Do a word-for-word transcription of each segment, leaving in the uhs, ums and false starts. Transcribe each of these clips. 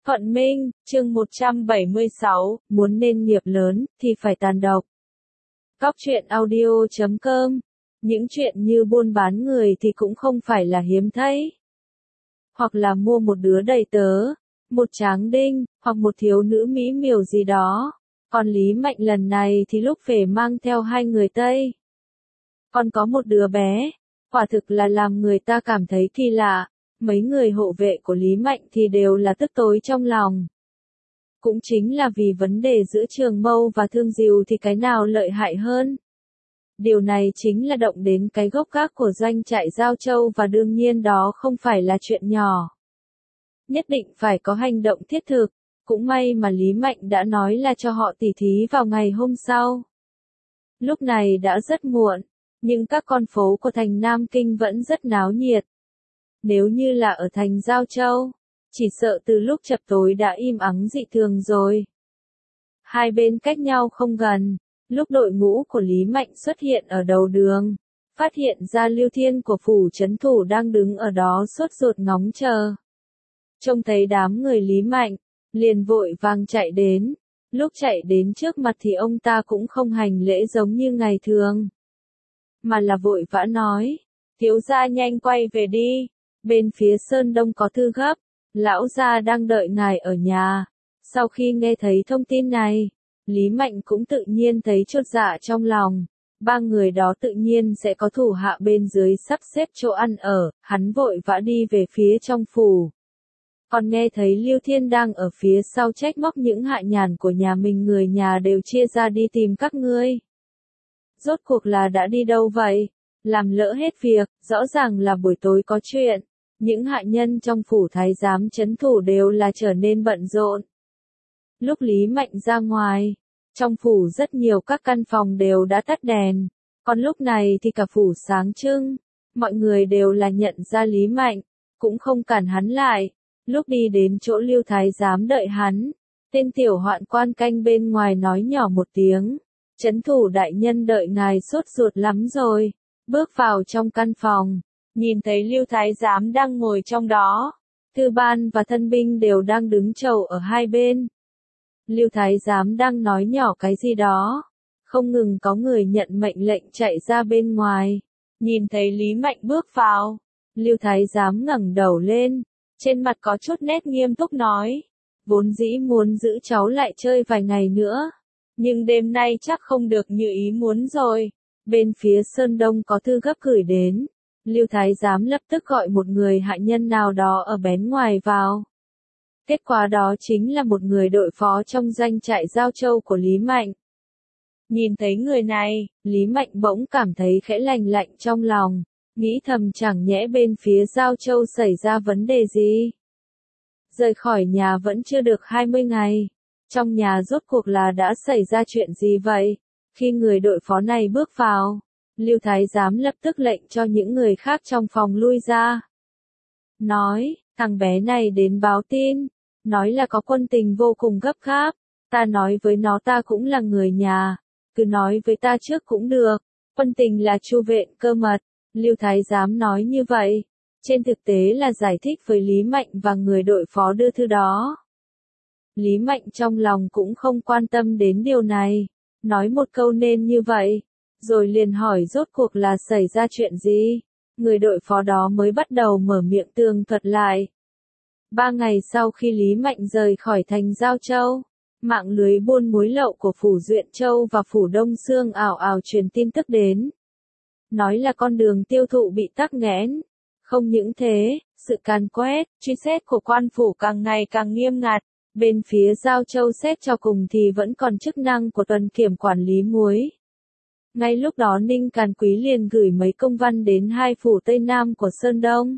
Thuận Minh, chương một trăm bảy mươi sáu, muốn nên nghiệp lớn, thì phải tàn độc. Cóc truyện audio chấm com. Những chuyện như buôn bán người thì cũng không phải là hiếm thấy. Hoặc là mua một đứa đầy tớ, một tráng đinh, hoặc một thiếu nữ mỹ miều gì đó. Còn Lý Mạnh lần này thì lúc về mang theo hai người Tây. Còn có một đứa bé, quả thực là làm người ta cảm thấy kỳ lạ. Mấy người hộ vệ của Lý Mạnh thì đều là tức tối trong lòng. Cũng chính là vì vấn đề giữa Trường Mâu và Thương Diều thì cái nào lợi hại hơn. Điều này chính là động đến cái gốc gác của doanh trại Giao Châu và đương nhiên đó không phải là chuyện nhỏ. Nhất định phải có hành động thiết thực, cũng may mà Lý Mạnh đã nói là cho họ tỉ thí vào ngày hôm sau. Lúc này đã rất muộn, nhưng các con phố của thành Nam Kinh vẫn rất náo nhiệt. Nếu như là ở thành Giao Châu, chỉ sợ từ lúc chập tối đã im ắng dị thường rồi. Hai bên cách nhau không gần, lúc đội ngũ của Lý Mạnh xuất hiện ở đầu đường, phát hiện ra Lưu Thiên của phủ trấn thủ đang đứng ở đó sốt ruột ngóng chờ. Trông thấy đám người Lý Mạnh, liền vội vàng chạy đến, lúc chạy đến trước mặt thì ông ta cũng không hành lễ giống như ngày thường, mà là vội vã nói, thiếu gia nhanh quay về đi. Bên phía Sơn Đông có thư gấp, lão gia đang đợi ngài ở nhà. Sau khi nghe thấy thông tin này, Lý Mạnh cũng tự nhiên thấy chột dạ trong lòng. Ba người đó tự nhiên sẽ có thủ hạ bên dưới sắp xếp chỗ ăn ở, hắn vội vã đi về phía trong phủ. Còn nghe thấy Lưu Thiên đang ở phía sau trách móc những hạ nhàn của nhà mình, người nhà đều chia ra đi tìm các ngươi. Rốt cuộc là đã đi đâu vậy? Làm lỡ hết việc, rõ ràng là buổi tối có chuyện. Những hạ nhân trong phủ thái giám trấn thủ đều là trở nên bận rộn. Lúc Lý Mạnh ra ngoài, trong phủ rất nhiều các căn phòng đều đã tắt đèn, còn lúc này thì cả phủ sáng trưng, mọi người đều là nhận ra Lý Mạnh, cũng không cản hắn lại. Lúc đi đến chỗ Lưu thái giám đợi hắn, tên tiểu hoạn quan canh bên ngoài nói nhỏ một tiếng, trấn thủ đại nhân đợi ngài sốt ruột lắm rồi, bước vào trong căn phòng. Nhìn thấy Lưu Thái Giám đang ngồi trong đó, Thư Ban và thân binh đều đang đứng chầu ở hai bên. Lưu Thái Giám đang nói nhỏ cái gì đó, không ngừng có người nhận mệnh lệnh chạy ra bên ngoài. Nhìn thấy Lý Mạnh bước vào, Lưu Thái Giám ngẩng đầu lên, trên mặt có chút nét nghiêm túc nói, vốn dĩ muốn giữ cháu lại chơi vài ngày nữa, nhưng đêm nay chắc không được như ý muốn rồi. Bên phía Sơn Đông có thư gấp gửi đến. Lưu Thái Giám lập tức gọi một người hạ nhân nào đó ở bén ngoài vào. Kết quả đó chính là một người đội phó trong doanh trại Giao Châu của Lý Mạnh. Nhìn thấy người này, Lý Mạnh bỗng cảm thấy khẽ lành lạnh trong lòng, nghĩ thầm chẳng nhẽ bên phía Giao Châu xảy ra vấn đề gì. Rời khỏi nhà vẫn chưa được hai mươi ngày, trong nhà rốt cuộc là đã xảy ra chuyện gì vậy? Khi người đội phó này bước vào, Lưu Thái Giám lập tức lệnh cho những người khác trong phòng lui ra. Nói, thằng bé này đến báo tin, nói là có quân tình vô cùng gấp gáp, ta nói với nó ta cũng là người nhà, cứ nói với ta trước cũng được, quân tình là chu vệ cơ mật, Lưu Thái Giám nói như vậy, trên thực tế là giải thích với Lý Mạnh và người đội phó đưa thư đó. Lý Mạnh trong lòng cũng không quan tâm đến điều này, nói một câu nên như vậy. Rồi liền hỏi rốt cuộc là xảy ra chuyện gì, người đội phó đó mới bắt đầu mở miệng tường thuật lại. Ba ngày sau khi Lý Mạnh rời khỏi thành Giao Châu, mạng lưới buôn muối lậu của phủ Duyện Châu và phủ Đông Sương ảo ảo truyền tin tức đến. Nói là con đường tiêu thụ bị tắc nghẽn. Không những thế, sự càn quét, truy xét của quan phủ càng ngày càng nghiêm ngặt. Bên phía Giao Châu xét cho cùng thì vẫn còn chức năng của tuần kiểm quản lý muối. Ngay lúc đó Ninh Càn Quý liền gửi mấy công văn đến hai phủ Tây Nam của Sơn Đông.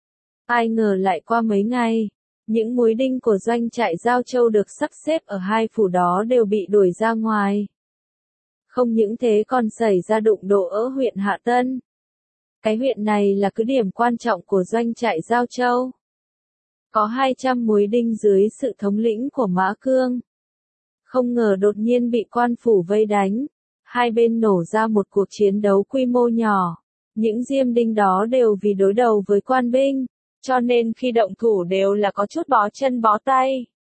Ai ngờ lại qua mấy ngày, những muối đinh của doanh trại Giao Châu được sắp xếp ở hai phủ đó đều bị đuổi ra ngoài. Không những thế còn xảy ra đụng độ ở huyện Hạ Tân. Cái huyện này là cứ điểm quan trọng của doanh trại Giao Châu. Có hai trăm muối đinh dưới sự thống lĩnh của Mã Cương. Không ngờ đột nhiên bị quan phủ vây đánh. Hai bên nổ ra một cuộc chiến đấu quy mô nhỏ. Những diêm đinh đó đều vì đối đầu với quan binh, cho nên khi động thủ đều là có chút bó chân bó tay.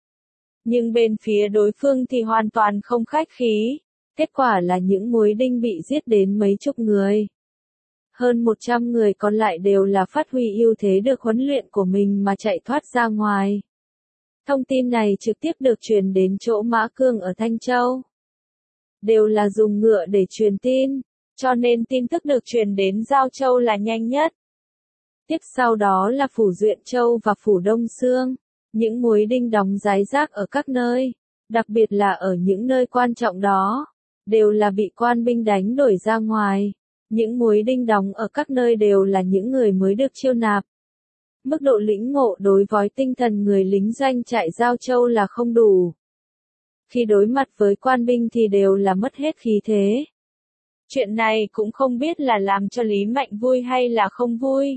Nhưng bên phía đối phương thì hoàn toàn không khách khí, kết quả là những muối đinh bị giết đến mấy chục người. Hơn một trăm người còn lại đều là phát huy ưu thế được huấn luyện của mình mà chạy thoát ra ngoài. Thông tin này trực tiếp được truyền đến chỗ Mã Cương ở Thanh Châu. Đều là dùng ngựa để truyền tin, cho nên tin tức được truyền đến Giao Châu là nhanh nhất. Tiếp sau đó là phủ Duyện Châu và phủ Đông Xương, những muối đinh đóng rải rác ở các nơi, đặc biệt là ở những nơi quan trọng đó, đều là bị quan binh đánh đuổi ra ngoài. Những muối đinh đóng ở các nơi đều là những người mới được chiêu nạp. Mức độ lĩnh ngộ đối với tinh thần người lính doanh trại Giao Châu là không đủ. Khi đối mặt với quan binh thì đều là mất hết khí thế. Chuyện này cũng không biết là làm cho Lý Mạnh vui hay là không vui.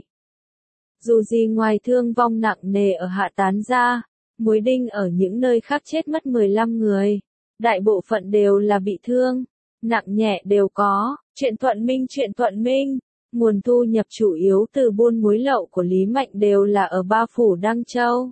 Dù gì ngoài thương vong nặng nề ở Hạ Tán ra, muối đinh ở những nơi khác chết mất mười lăm người. Đại bộ phận đều là bị thương, nặng nhẹ đều có. Chuyện Thuận Minh Chuyện Thuận Minh, nguồn thu nhập chủ yếu từ buôn muối lậu của Lý Mạnh đều là ở ba phủ Đăng Châu,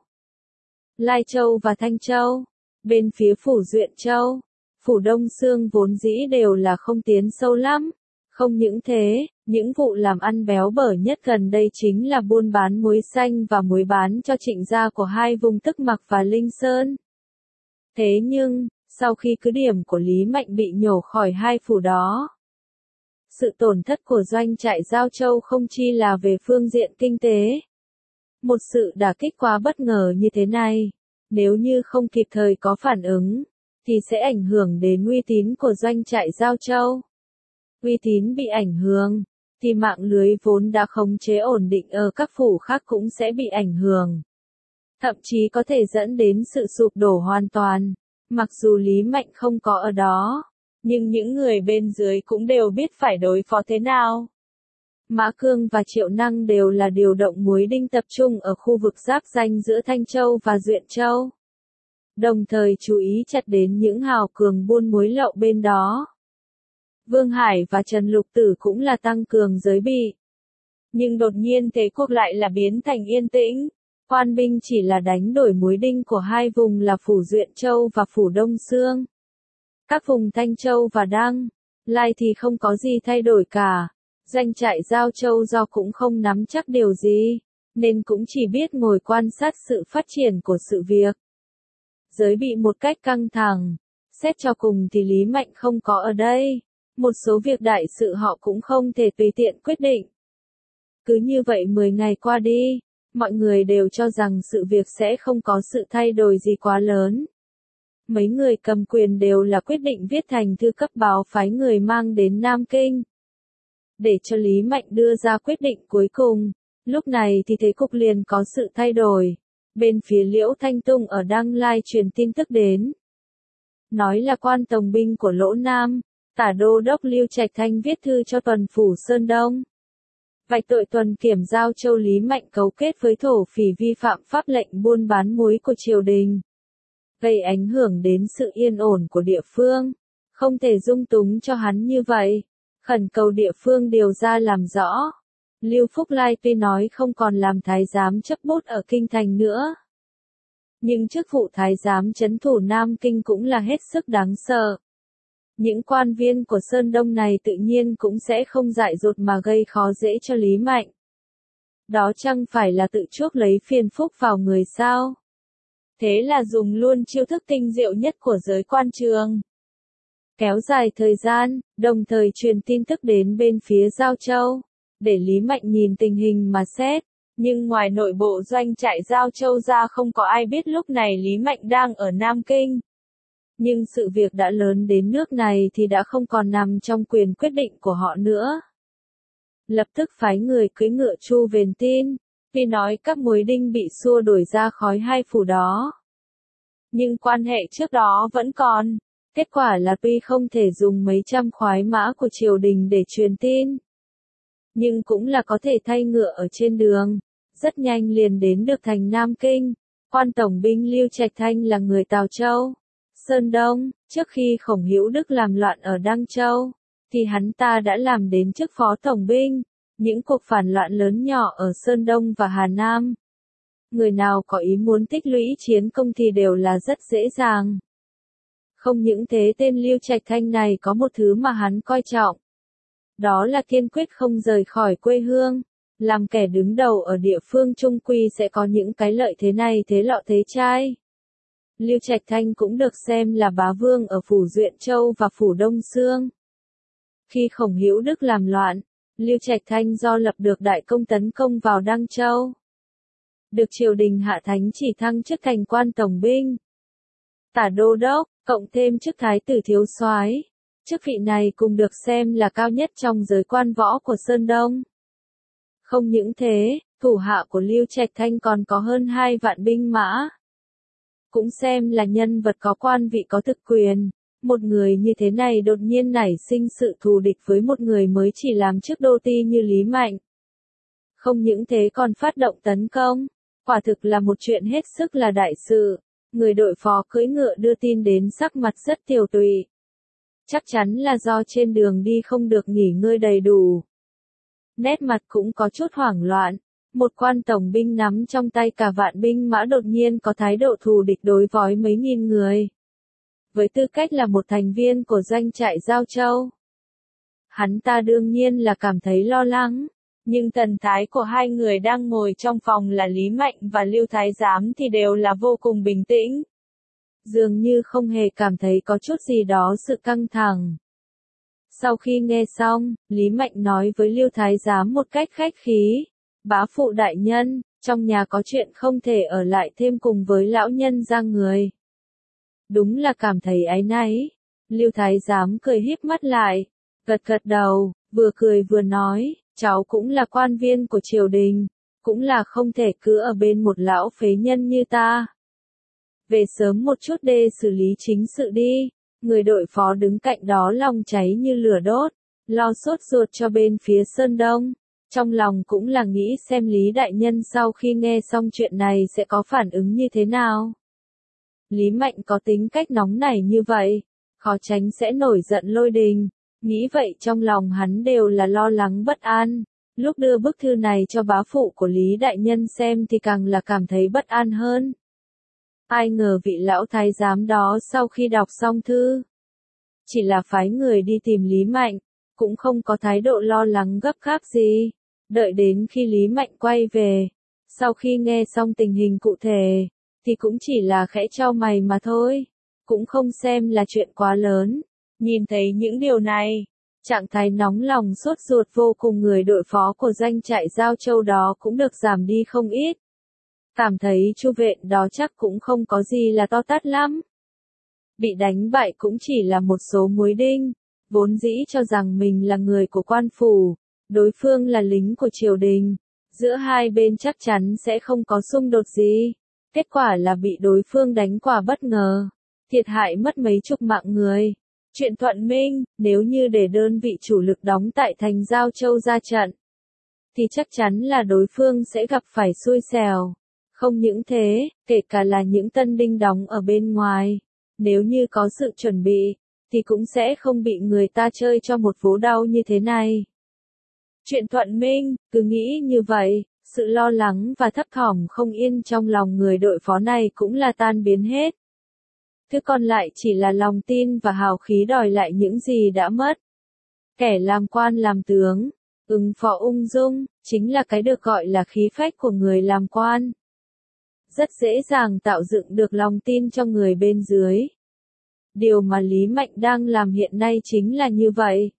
Lai Châu và Thanh Châu. Bên phía phủ Duyện Châu, phủ Đông Xương vốn dĩ đều là không tiến sâu lắm. Không những thế, những vụ làm ăn béo bở nhất gần đây chính là buôn bán muối xanh và muối bán cho trịnh gia của hai vùng Tức Mặc và Linh Sơn. Thế nhưng, sau khi cứ điểm của Lý Mạnh bị nhổ khỏi hai phủ đó, sự tổn thất của doanh trại Giao Châu không chi là về phương diện kinh tế. Một sự đả kích quá bất ngờ như thế này, nếu như không kịp thời có phản ứng, thì sẽ ảnh hưởng đến uy tín của doanh trại Giao Châu. Uy tín bị ảnh hưởng, thì mạng lưới vốn đã khống chế ổn định ở các phủ khác cũng sẽ bị ảnh hưởng. Thậm chí có thể dẫn đến sự sụp đổ hoàn toàn. Mặc dù Lý Mạnh không có ở đó, nhưng những người bên dưới cũng đều biết phải đối phó thế nào. Mã Cương và Triệu Năng đều là điều động muối đinh tập trung ở khu vực giáp ranh giữa Thanh Châu và Duyện Châu. Đồng thời chú ý chặt đến những hào cường buôn muối lậu bên đó. Vương Hải và Trần Lục Tử cũng là tăng cường giới bị. Nhưng đột nhiên thế cuộc lại là biến thành yên tĩnh. Quan binh chỉ là đánh đổi muối đinh của hai vùng là phủ Duyện Châu và phủ Đông Xương. Các vùng Thanh Châu và Đăng, Lai thì không có gì thay đổi cả. Doanh trại Giao Châu do cũng không nắm chắc điều gì, nên cũng chỉ biết ngồi quan sát sự phát triển của sự việc. Giới bị một cách căng thẳng, xét cho cùng thì Lý Mạnh không có ở đây. Một số việc đại sự họ cũng không thể tùy tiện quyết định. Cứ như vậy mười ngày qua đi, mọi người đều cho rằng sự việc sẽ không có sự thay đổi gì quá lớn. Mấy người cầm quyền đều là quyết định viết thành thư cấp báo phái người mang đến Nam Kinh, để cho Lý Mạnh đưa ra quyết định cuối cùng. Lúc này thì thế cục liền có sự thay đổi. Bên phía Liễu Thanh Tung ở Đăng Lai truyền tin tức đến. Nói là quan tổng binh của Lỗ Nam, Tả Đô đốc Lưu Trạch Thanh viết thư cho tuần phủ Sơn Đông. Vạch tội tuần kiểm Giao Châu Lý Mạnh cấu kết với thổ phỉ vi phạm pháp lệnh buôn bán muối của triều đình, gây ảnh hưởng đến sự yên ổn của địa phương. Không thể dung túng cho hắn như vậy. Khẩn cầu địa phương điều ra làm rõ. Lưu Phúc Lai tuy nói không còn làm thái giám chấp bút ở Kinh Thành nữa, nhưng chức vụ thái giám trấn thủ Nam Kinh cũng là hết sức đáng sợ. Những quan viên của Sơn Đông này tự nhiên cũng sẽ không dại dột mà gây khó dễ cho Lý Mạnh. Đó chẳng phải là tự chuốc lấy phiền phúc vào người sao? Thế là dùng luôn chiêu thức tinh diệu nhất của giới quan trường. Kéo dài thời gian, đồng thời truyền tin tức đến bên phía Giao Châu, để Lý Mạnh nhìn tình hình mà xét. Nhưng ngoài nội bộ doanh trại Giao Châu ra không có ai biết lúc này Lý Mạnh đang ở Nam Kinh. Nhưng sự việc đã lớn đến nước này thì đã không còn nằm trong quyền quyết định của họ nữa. Lập tức phái người cưỡi ngựa chu về tin, vì nói các muối đinh bị xua đuổi ra khỏi hai phủ đó. Nhưng quan hệ trước đó vẫn còn. Kết quả là tuy không thể dùng mấy trăm khoái mã của triều đình để truyền tin, nhưng cũng là có thể thay ngựa ở trên đường. Rất nhanh liền đến được thành Nam Kinh. Quan tổng binh Lưu Trạch Thanh là người Tào Châu, Sơn Đông. Trước khi Khổng Hữu Đức làm loạn ở Đăng Châu, thì hắn ta đã làm đến chức phó tổng binh. Những cuộc phản loạn lớn nhỏ ở Sơn Đông và Hà Nam, người nào có ý muốn tích lũy chiến công thì đều là rất dễ dàng. Không những thế tên Lưu Trạch Thanh này có một thứ mà hắn coi trọng. Đó là kiên quyết không rời khỏi quê hương. Làm kẻ đứng đầu ở địa phương trung quy sẽ có những cái lợi thế này thế lọ thế chai. Lưu Trạch Thanh cũng được xem là bá vương ở phủ Duyện Châu và phủ Đông Xương. Khi Khổng Hữu Đức làm loạn, Lưu Trạch Thanh do lập được đại công tấn công vào Đăng Châu. Được triều đình hạ thánh chỉ thăng chức thành quan tổng binh, tả đô đốc, cộng thêm chức thái tử thiếu soái. Chức vị này cùng được xem là cao nhất trong giới quan võ của Sơn Đông. Không những thế, thủ hạ của Lưu Trạch Thanh còn có hơn hai vạn binh mã. Cũng xem là nhân vật có quan vị có thực quyền. Một người như thế này đột nhiên nảy sinh sự thù địch với một người mới chỉ làm chức đô ti như Lý Mạnh. Không những thế còn phát động tấn công. Quả thực là một chuyện hết sức là đại sự. Người đội phó cưỡi ngựa đưa tin đến sắc mặt rất tiều tụy. Chắc chắn là do trên đường đi không được nghỉ ngơi đầy đủ. Nét mặt cũng có chút hoảng loạn. Một quan tổng binh nắm trong tay cả vạn binh mã đột nhiên có thái độ thù địch đối với mấy nghìn người. Với tư cách là một thành viên của doanh trại Giao Châu, hắn ta đương nhiên là cảm thấy lo lắng. Nhưng thần thái của hai người đang ngồi trong phòng là Lý Mạnh và Lưu Thái Giám thì đều là vô cùng bình tĩnh. Dường như không hề cảm thấy có chút gì đó sự căng thẳng. Sau khi nghe xong, Lý Mạnh nói với Lưu Thái Giám một cách khách khí. Bá phụ đại nhân, trong nhà có chuyện không thể ở lại thêm cùng với lão nhân ra người. Đúng là cảm thấy áy náy. Lưu Thái Giám cười híp mắt lại, gật gật đầu, vừa cười vừa nói, cháu cũng là quan viên của triều đình, cũng là không thể cứ ở bên một lão phế nhân như ta. Về sớm một chút để xử lý chính sự đi. Người đội phó đứng cạnh đó lòng cháy như lửa đốt, lo sốt ruột cho bên phía Sơn Đông. Trong lòng cũng là nghĩ xem Lý đại nhân sau khi nghe xong chuyện này sẽ có phản ứng như thế nào. Lý Mạnh có tính cách nóng nảy như vậy, khó tránh sẽ nổi giận lôi đình. Nghĩ vậy trong lòng hắn đều là lo lắng bất an. Lúc đưa bức thư này cho bá phụ của Lý đại nhân xem thì càng là cảm thấy bất an hơn. Ai ngờ vị lão thái giám đó sau khi đọc xong thư, chỉ là phái người đi tìm Lý Mạnh, cũng không có thái độ lo lắng gấp gáp gì. Đợi đến khi Lý Mạnh quay về, sau khi nghe xong tình hình cụ thể, thì cũng chỉ là khẽ chau mày mà thôi, cũng không xem là chuyện quá lớn. Nhìn thấy những điều này, trạng thái nóng lòng sốt ruột vô cùng người đội phó của doanh trại Giao Châu đó cũng được giảm đi không ít. Cảm thấy Chu Vệ đó chắc cũng không có gì là to tát lắm. Bị đánh bại cũng chỉ là một số muối đinh, vốn dĩ cho rằng mình là người của quan phủ, đối phương là lính của triều đình, giữa hai bên chắc chắn sẽ không có xung đột gì. Kết quả là bị đối phương đánh quả bất ngờ, thiệt hại mất mấy chục mạng người. Chuyện Thuận Minh, nếu như để đơn vị chủ lực đóng tại thành Giao Châu ra trận, thì chắc chắn là đối phương sẽ gặp phải xui xẻo. Không những thế, kể cả là những tân binh đóng ở bên ngoài, nếu như có sự chuẩn bị, thì cũng sẽ không bị người ta chơi cho một vố đau như thế này. Chuyện Thuận Minh, cứ nghĩ như vậy, sự lo lắng và thấp thỏm không yên trong lòng người đội phó này cũng là tan biến hết. Thứ còn lại chỉ là lòng tin và hào khí đòi lại những gì đã mất. Kẻ làm quan làm tướng, ứng phó ung dung, chính là cái được gọi là khí phách của người làm quan. Rất dễ dàng tạo dựng được lòng tin cho người bên dưới. Điều mà Lý Mạnh đang làm hiện nay chính là như vậy.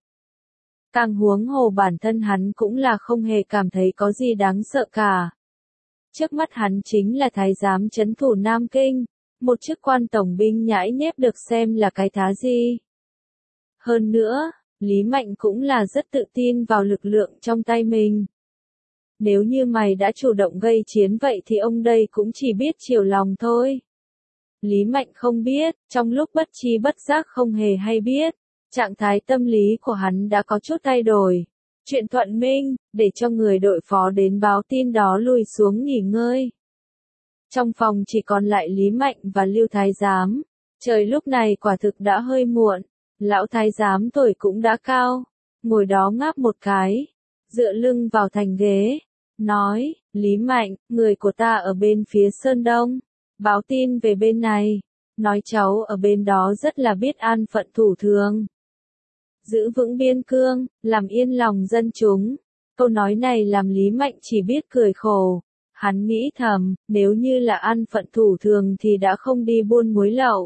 Càng huống hồ bản thân hắn cũng là không hề cảm thấy có gì đáng sợ cả. Trước mắt hắn chính là thái giám trấn thủ Nam Kinh, một chức quan tổng binh nhãi nhép được xem là cái thá gì. Hơn nữa, Lý Mạnh cũng là rất tự tin vào lực lượng trong tay mình. Nếu như mày đã chủ động gây chiến vậy thì ông đây cũng chỉ biết chiều lòng thôi. Lý Mạnh không biết, trong lúc bất tri bất giác không hề hay biết, trạng thái tâm lý của hắn đã có chút thay đổi. Chuyện Thuận Minh, để cho người đội phó đến báo tin đó lùi xuống nghỉ ngơi. Trong phòng chỉ còn lại Lý Mạnh và Lưu Thái Giám. Trời lúc này quả thực đã hơi muộn, lão Thái Giám tuổi cũng đã cao, ngồi đó ngáp một cái, dựa lưng vào thành ghế, nói, Lý Mạnh, người của ta ở bên phía Sơn Đông, báo tin về bên này, nói cháu ở bên đó rất là biết an phận thủ thường. Giữ vững biên cương, làm yên lòng dân chúng. Câu nói này làm Lý Mạnh chỉ biết cười khổ. Hắn nghĩ thầm, nếu như là an phận thủ thường thì đã không đi buôn muối lậu.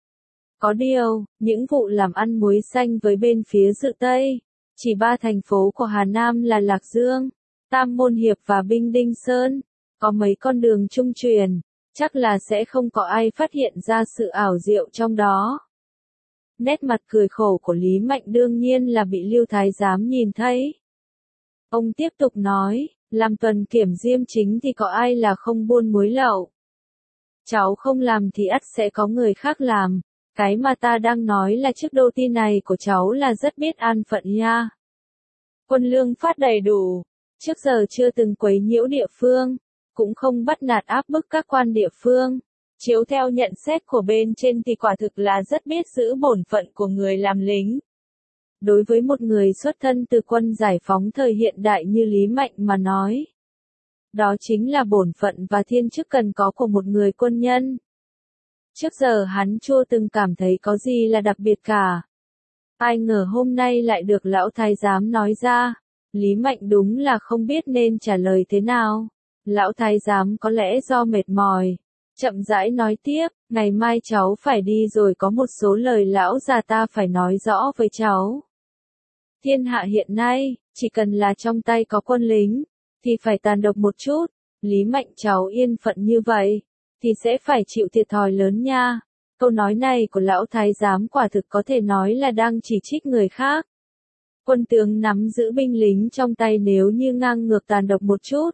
Có điều, những vụ làm ăn muối xanh với bên phía Dự Tây, chỉ ba thành phố của Hà Nam là Lạc Dương, Tam Môn Hiệp và Binh Đinh Sơn, có mấy con đường trung truyền, chắc là sẽ không có ai phát hiện ra sự ảo diệu trong đó. Nét mặt cười khổ của Lý Mạnh đương nhiên là bị Lưu Thái Giám nhìn thấy. Ông tiếp tục nói, làm tuần kiểm diêm chính thì có ai là không buôn muối lậu. Cháu không làm thì ắt sẽ có người khác làm, cái mà ta đang nói là chức đô ti này của cháu là rất biết an phận nha. Quân lương phát đầy đủ, trước giờ chưa từng quấy nhiễu địa phương, cũng không bắt nạt áp bức các quan địa phương. Chiếu theo nhận xét của bên trên thì quả thực là rất biết giữ bổn phận của người làm lính. Đối với một người xuất thân từ quân giải phóng thời hiện đại như Lý Mạnh mà nói, đó chính là bổn phận và thiên chức cần có của một người quân nhân. Trước giờ hắn chưa từng cảm thấy có gì là đặc biệt cả. Ai ngờ hôm nay lại được lão thái giám nói ra, Lý Mạnh đúng là không biết nên trả lời thế nào. Lão thái giám có lẽ do mệt mỏi, chậm rãi nói tiếp, ngày mai cháu phải đi rồi, có một số lời lão già ta phải nói rõ với cháu. Thiên hạ hiện nay, chỉ cần là trong tay có quân lính, thì phải tàn độc một chút. Lý Mạnh cháu yên phận như vậy, thì sẽ phải chịu thiệt thòi lớn nha. Câu nói này của lão thái giám quả thực có thể nói là đang chỉ trích người khác. Quân tướng nắm giữ binh lính trong tay nếu như ngang ngược tàn độc một chút,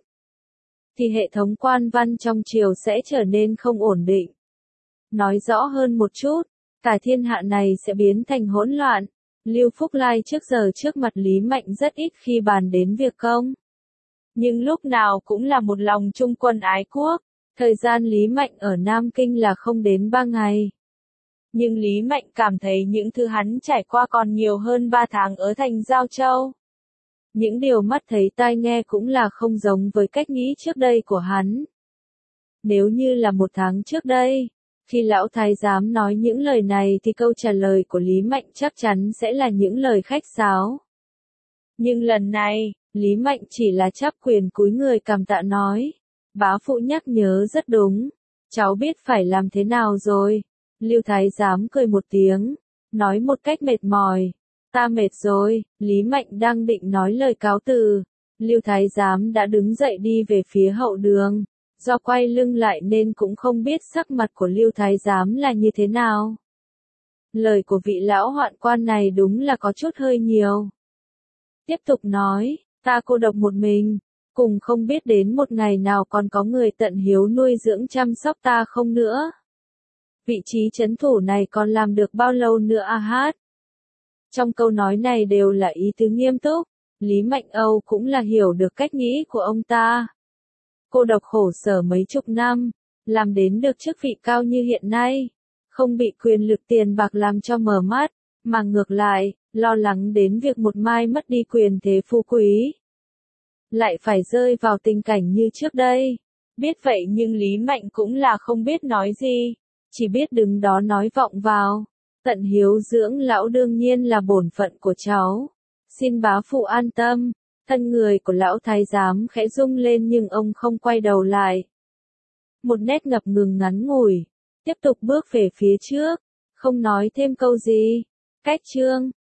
thì hệ thống quan văn trong triều sẽ trở nên không ổn định. Nói rõ hơn một chút, cả thiên hạ này sẽ biến thành hỗn loạn. Lưu Phúc Lai trước giờ trước mặt Lý Mạnh rất ít khi bàn đến việc công, nhưng lúc nào cũng là một lòng trung quân ái quốc. Thời gian Lý Mạnh ở Nam Kinh là không đến ba ngày. Nhưng Lý Mạnh cảm thấy những thứ hắn trải qua còn nhiều hơn ba tháng ở thành Giao Châu. Những điều mắt thấy tai nghe cũng là không giống với cách nghĩ trước đây của hắn. Nếu như là một tháng trước đây, khi lão thái giám nói những lời này thì câu trả lời của Lý Mạnh chắc chắn sẽ là những lời khách sáo. Nhưng lần này, Lý Mạnh chỉ là chắp quyền cúi người cảm tạ nói. Bá phụ nhắc nhớ rất đúng, cháu biết phải làm thế nào rồi. Lưu thái giám cười một tiếng, nói một cách mệt mỏi. Ta mệt rồi. Lý Mạnh đang định nói lời cáo từ, Lưu thái giám đã đứng dậy đi về phía hậu đường. Do quay lưng lại nên cũng không biết sắc mặt của Lưu thái giám là như thế nào. Lời của vị lão hoạn quan này đúng là có chút hơi nhiều. Tiếp tục nói, ta cô độc một mình, cùng không biết đến một ngày nào còn có người tận hiếu nuôi dưỡng chăm sóc ta không nữa. Vị trí trấn thủ này còn làm được bao lâu nữa a hát? Trong câu nói này đều là ý tứ nghiêm túc, Lý Mạnh Âu cũng là hiểu được cách nghĩ của ông ta. Cô độc khổ sở mấy chục năm, làm đến được chức vị cao như hiện nay, không bị quyền lực tiền bạc làm cho mờ mắt, mà ngược lại, lo lắng đến việc một mai mất đi quyền thế phú quý. Lại phải rơi vào tình cảnh như trước đây. Biết vậy nhưng Lý Mạnh cũng là không biết nói gì, chỉ biết đứng đó nói vọng vào. Tận hiếu dưỡng lão đương nhiên là bổn phận của cháu. Xin bá phụ an tâm. Thân người của lão thái giám khẽ rung lên nhưng ông không quay đầu lại. Một nét ngập ngừng ngắn ngủi, tiếp tục bước về phía trước, không nói thêm câu gì. Cách chương